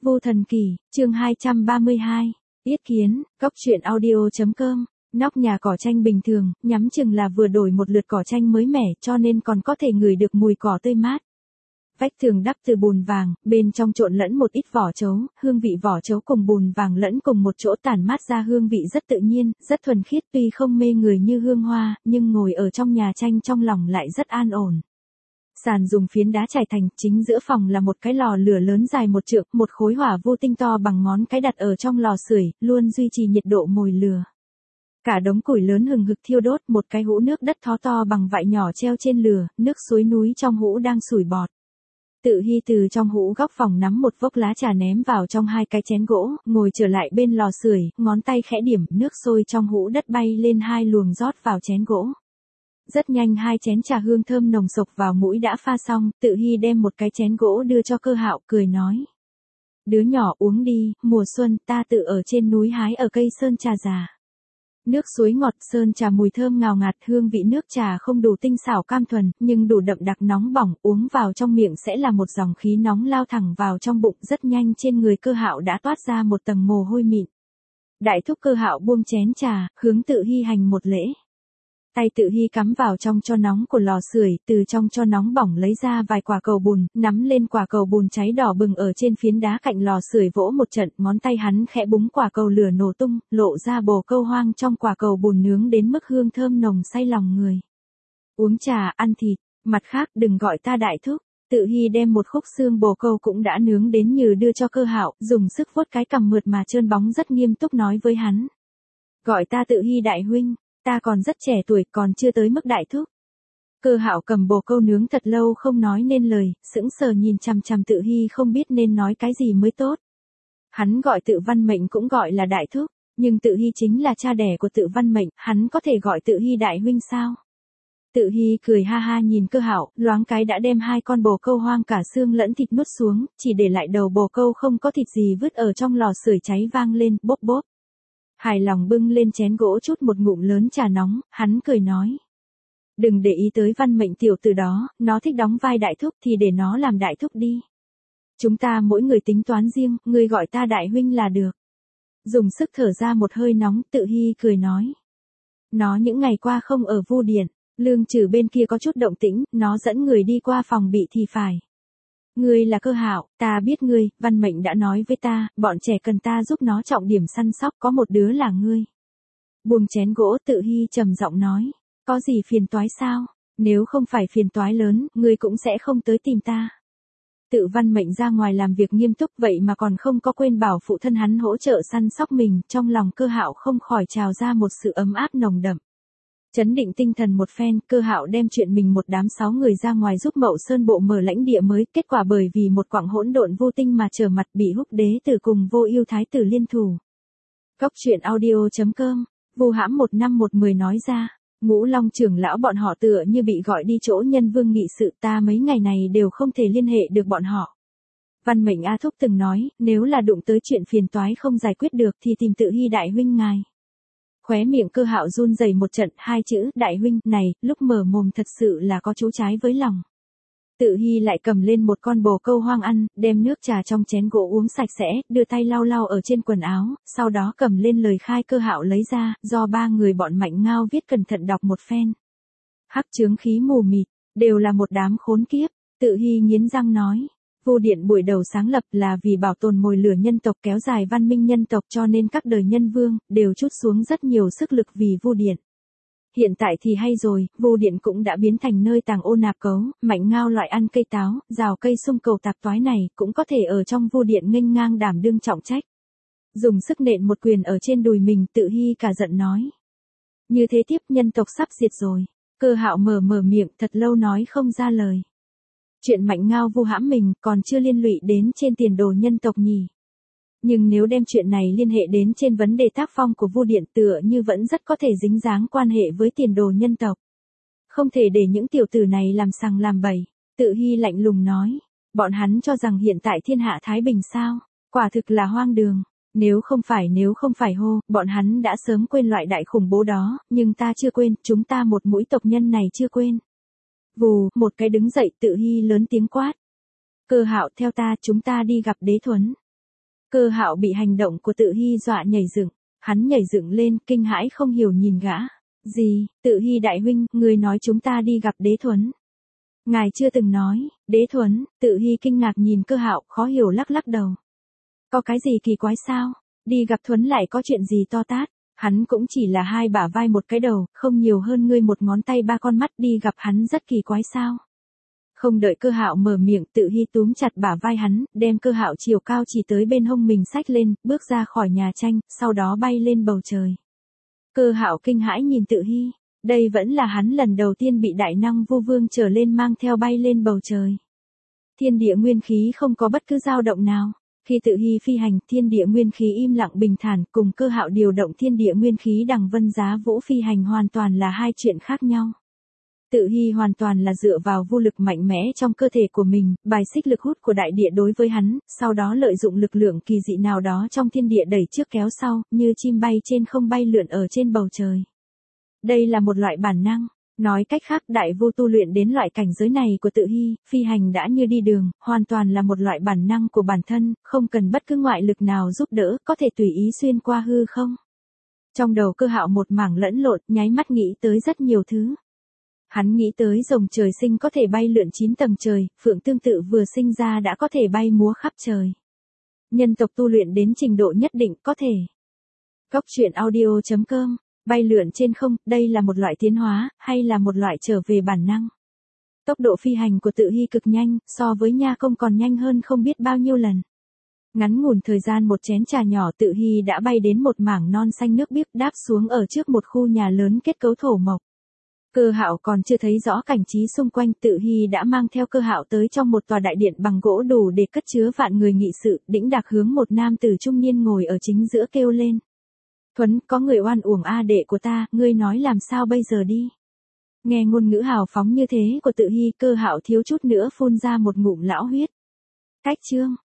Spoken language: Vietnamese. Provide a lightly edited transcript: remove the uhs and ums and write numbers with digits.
Vô Thần Kỳ, chương 232, Yết Kiến, Cóc truyện audio.com. Nóc nhà cỏ tranh bình thường, nhắm chừng là vừa đổi một lượt cỏ tranh mới mẻ cho nên còn có thể ngửi được mùi cỏ tươi mát. Vách tường đắp từ bùn vàng, bên trong trộn lẫn một ít vỏ trấu, hương vị vỏ trấu cùng bùn vàng lẫn cùng một chỗ tản mát ra hương vị rất tự nhiên, rất thuần khiết, tuy không mê người như hương hoa, nhưng ngồi ở trong nhà tranh trong lòng lại rất an ổn. Sàn dùng phiến đá trải thành, chính giữa phòng là một cái lò lửa lớn dài một trượng, một khối hỏa vô tinh to bằng ngón cái đặt ở trong lò sưởi, luôn duy trì nhiệt độ mồi lửa. Cả đống củi lớn hừng hực thiêu đốt, một cái hũ nước đất thó to bằng vại nhỏ treo trên lửa, nước suối núi trong hũ đang sủi bọt. Tự Hy từ trong hũ góc phòng nắm một vốc lá trà ném vào trong hai cái chén gỗ, ngồi trở lại bên lò sưởi, ngón tay khẽ điểm, nước sôi trong hũ đất bay lên hai luồng rót vào chén gỗ. Rất nhanh hai chén trà hương thơm nồng sộc vào mũi đã pha xong, Tự Hy đem một cái chén gỗ đưa cho Cơ Hạo, cười nói: "Đứa nhỏ uống đi, mùa xuân ta tự ở trên núi hái ở cây sơn trà già. Nước suối ngọt, sơn trà mùi thơm ngào ngạt, hương vị nước trà không đủ tinh xảo cam thuần, nhưng đủ đậm đặc nóng bỏng, uống vào trong miệng sẽ là một dòng khí nóng lao thẳng vào trong bụng." Rất nhanh trên người Cơ Hạo đã toát ra một tầng mồ hôi mịn. Đại thúc Cơ Hạo buông chén trà, hướng Tự Hy hành một lễ. Tay Tự Hy cắm vào trong tro nóng của lò sưởi, từ trong tro nóng bỏng lấy ra vài quả cầu bùn, nắm lên quả cầu bùn cháy đỏ bừng ở trên phiến đá cạnh lò sưởi vỗ một trận, ngón tay hắn khẽ búng quả cầu lửa nổ tung, lộ ra bồ câu hoang trong quả cầu bùn nướng đến mức hương thơm nồng say lòng người. "Uống trà, ăn thịt, mặt khác đừng gọi ta đại thúc." Tự Hy đem một khúc xương bồ câu cũng đã nướng đến nhừ đưa cho Cơ Hạo, dùng sức vuốt cái cằm mượt mà trơn bóng rất nghiêm túc nói với hắn: "Gọi ta Tự Hy đại huynh. Ta còn rất trẻ tuổi, còn chưa tới mức đại thúc." Cơ Hạo cầm bồ câu nướng thật lâu không nói nên lời, sững sờ nhìn chằm chằm Tự Hy không biết nên nói cái gì mới tốt. Hắn gọi Tự Văn Mệnh cũng gọi là đại thúc, nhưng Tự Hy chính là cha đẻ của Tự Văn Mệnh, hắn có thể gọi Tự Hy đại huynh sao? Tự Hy cười ha ha nhìn Cơ Hạo, loáng cái đã đem hai con bồ câu hoang cả xương lẫn thịt nuốt xuống, chỉ để lại đầu bồ câu không có thịt gì vứt ở trong lò sưởi cháy vang lên, bốp bốp. Hài lòng bưng lên chén gỗ chút một ngụm lớn trà nóng, hắn cười nói: "Đừng để ý tới Văn Mệnh tiểu tử đó, nó thích đóng vai đại thúc thì để nó làm đại thúc đi. Chúng ta mỗi người tính toán riêng, ngươi gọi ta đại huynh là được." Dùng sức thở ra một hơi nóng, Tự Hy cười nói: "Nó những ngày qua không ở Vu Điện, Lương Trừ bên kia có chút động tĩnh, nó dẫn người đi qua phòng bị thì phải. Ngươi là Cơ Hạo, ta biết ngươi, Văn Mệnh đã nói với ta, bọn trẻ cần ta giúp nó trọng điểm săn sóc, có một đứa là ngươi." Buông chén gỗ, Tự Hy trầm giọng nói: "Có gì phiền toái sao? Nếu không phải phiền toái lớn, ngươi cũng sẽ không tới tìm ta." Tự Văn Mệnh ra ngoài làm việc nghiêm túc vậy mà còn không có quên bảo phụ thân hắn hỗ trợ săn sóc mình, trong lòng Cơ Hạo không khỏi trào ra một sự ấm áp nồng đậm. Chấn định tinh thần một phen, Cơ Hạo đem chuyện mình một đám 6 người ra ngoài giúp Mậu Sơn bộ mở lãnh địa mới, kết quả bởi vì một quặng hỗn độn vô tinh mà trở mặt bị Húc Đế tử cùng Vô Ưu thái tử liên thủ. Cóc truyện audio.com, Vu Hãm 1510 nói ra: "Ngũ Long trưởng lão bọn họ tựa như bị gọi đi chỗ Nhân Vương nghị sự, ta mấy ngày này đều không thể liên hệ được bọn họ. Văn Mệnh A thúc từng nói, nếu là đụng tới chuyện phiền toái không giải quyết được thì tìm Tự Hy đại huynh ngài." Khóe miệng Cơ Hạo run rẩy một trận, hai chữ đại huynh này, lúc mở mồm thật sự là có chú trái với lòng. Tự Hy lại cầm lên một con bồ câu hoang ăn, đem nước trà trong chén gỗ uống sạch sẽ, đưa tay lau lau ở trên quần áo, sau đó cầm lên lời khai Cơ Hạo lấy ra, do ba người bọn Mạnh Ngao viết cẩn thận đọc một phen. Hắc chướng khí mù mịt, đều là một đám khốn kiếp. Tự Hy nghiến răng nói: Vu Điện buổi đầu sáng lập là vì bảo tồn mồi lửa nhân tộc, kéo dài văn minh nhân tộc, cho nên các đời nhân vương đều trút xuống rất nhiều sức lực vì Vu Điện. Hiện tại thì hay rồi, Vu Điện cũng đã biến thành nơi tàng ô nạp cấu, Mạnh Ngao loại ăn cây táo, rào cây sung cầu tạp toái này cũng có thể ở trong Vu Điện nghênh ngang đảm đương trọng trách. Dùng sức nện một quyền ở trên đùi mình, Tự Hy cả giận nói: "Như thế tiếp nhân tộc sắp diệt rồi." Cơ Hạo mở miệng thật lâu nói không ra lời. Chuyện Mạnh Ngao vu hãm mình còn chưa liên lụy đến trên tiền đồ nhân tộc nhỉ. Nhưng nếu đem chuyện này liên hệ đến trên vấn đề tác phong của Vu Điện, tựa như vẫn rất có thể dính dáng quan hệ với tiền đồ nhân tộc. Không thể để những tiểu tử này làm sằng làm bậy. Tự Hy lạnh lùng nói: "Bọn hắn cho rằng hiện tại thiên hạ thái bình sao? Quả thực là hoang đường. Nếu không phải hô, bọn hắn đã sớm quên loại đại khủng bố đó, nhưng ta chưa quên, chúng ta một mũi tộc nhân này chưa quên." Vù, một cái đứng dậy, Tự Hy lớn tiếng quát: "Cơ Hạo theo ta, chúng ta đi gặp Đế Thuấn." Cơ Hạo bị hành động của Tự Hy dọa nhảy dựng, hắn nhảy dựng lên, kinh hãi không hiểu nhìn gã. Gì, Tự Hy đại huynh, người nói chúng ta đi gặp Đế Thuấn. Ngài chưa từng nói, Đế Thuấn, Tự Hy kinh ngạc nhìn Cơ Hạo, khó hiểu lắc lắc đầu. Có cái gì kỳ quái sao? Đi gặp Thuấn lại có chuyện gì to tát? Hắn cũng chỉ là hai bả vai một cái đầu, không nhiều hơn ngươi một ngón tay ba con mắt, đi gặp hắn rất kỳ quái sao? Không đợi Cơ Hạo mở miệng, Tự Hy túm chặt bả vai hắn, đem Cơ Hạo chiều cao chỉ tới bên hông mình xách lên, bước ra khỏi nhà tranh, sau đó bay lên bầu trời. Cơ Hạo kinh hãi nhìn Tự Hy, đây vẫn là hắn lần đầu tiên bị đại năng vu vương trở lên mang theo bay lên bầu trời. Thiên địa nguyên khí không có bất cứ dao động nào. Khi Tự Hy phi hành, thiên địa nguyên khí im lặng bình thản, cùng Cơ Hạo điều động thiên địa nguyên khí đằng vân giá vũ phi hành hoàn toàn là hai chuyện khác nhau. Tự Hy hoàn toàn là dựa vào vô lực mạnh mẽ trong cơ thể của mình, bài xích lực hút của đại địa đối với hắn, sau đó lợi dụng lực lượng kỳ dị nào đó trong thiên địa đẩy trước kéo sau, như chim bay trên không bay lượn ở trên bầu trời. Đây là một loại bản năng. Nói cách khác, đại vô tu luyện đến loại cảnh giới này của Tự Hy, phi hành đã như đi đường, hoàn toàn là một loại bản năng của bản thân, không cần bất cứ ngoại lực nào giúp đỡ, có thể tùy ý xuyên qua hư không. Trong đầu Cơ Hạo một mảng lẫn lộn, nháy mắt nghĩ tới rất nhiều thứ. Hắn nghĩ tới rồng trời sinh có thể bay lượn 9 tầng trời, phượng tương tự vừa sinh ra đã có thể bay múa khắp trời. Nhân tộc tu luyện đến trình độ nhất định có thể. Góc truyện audio.com. Bay lượn trên không, đây là một loại tiến hóa, hay là một loại trở về bản năng? Tốc độ phi hành của Tự Hy cực nhanh, so với Nha Công còn nhanh hơn không biết bao nhiêu lần. Ngắn ngủn thời gian một chén trà nhỏ, Tự Hy đã bay đến một mảng non xanh nước biếc, đáp xuống ở trước một khu nhà lớn kết cấu thổ mộc. Cơ Hạo còn chưa thấy rõ cảnh trí xung quanh, Tự Hy đã mang theo Cơ Hạo tới trong một tòa đại điện bằng gỗ đủ để cất chứa vạn người nghị sự, đĩnh đạc hướng một nam tử trung niên ngồi ở chính giữa kêu lên. Thuấn, có người oan uổng đệ của ta, ngươi nói làm sao bây giờ đi. Nghe ngôn ngữ hào phóng như thế của Tự Hy, Cơ Hạo thiếu chút nữa phun ra một ngụm lão huyết. Cách chương.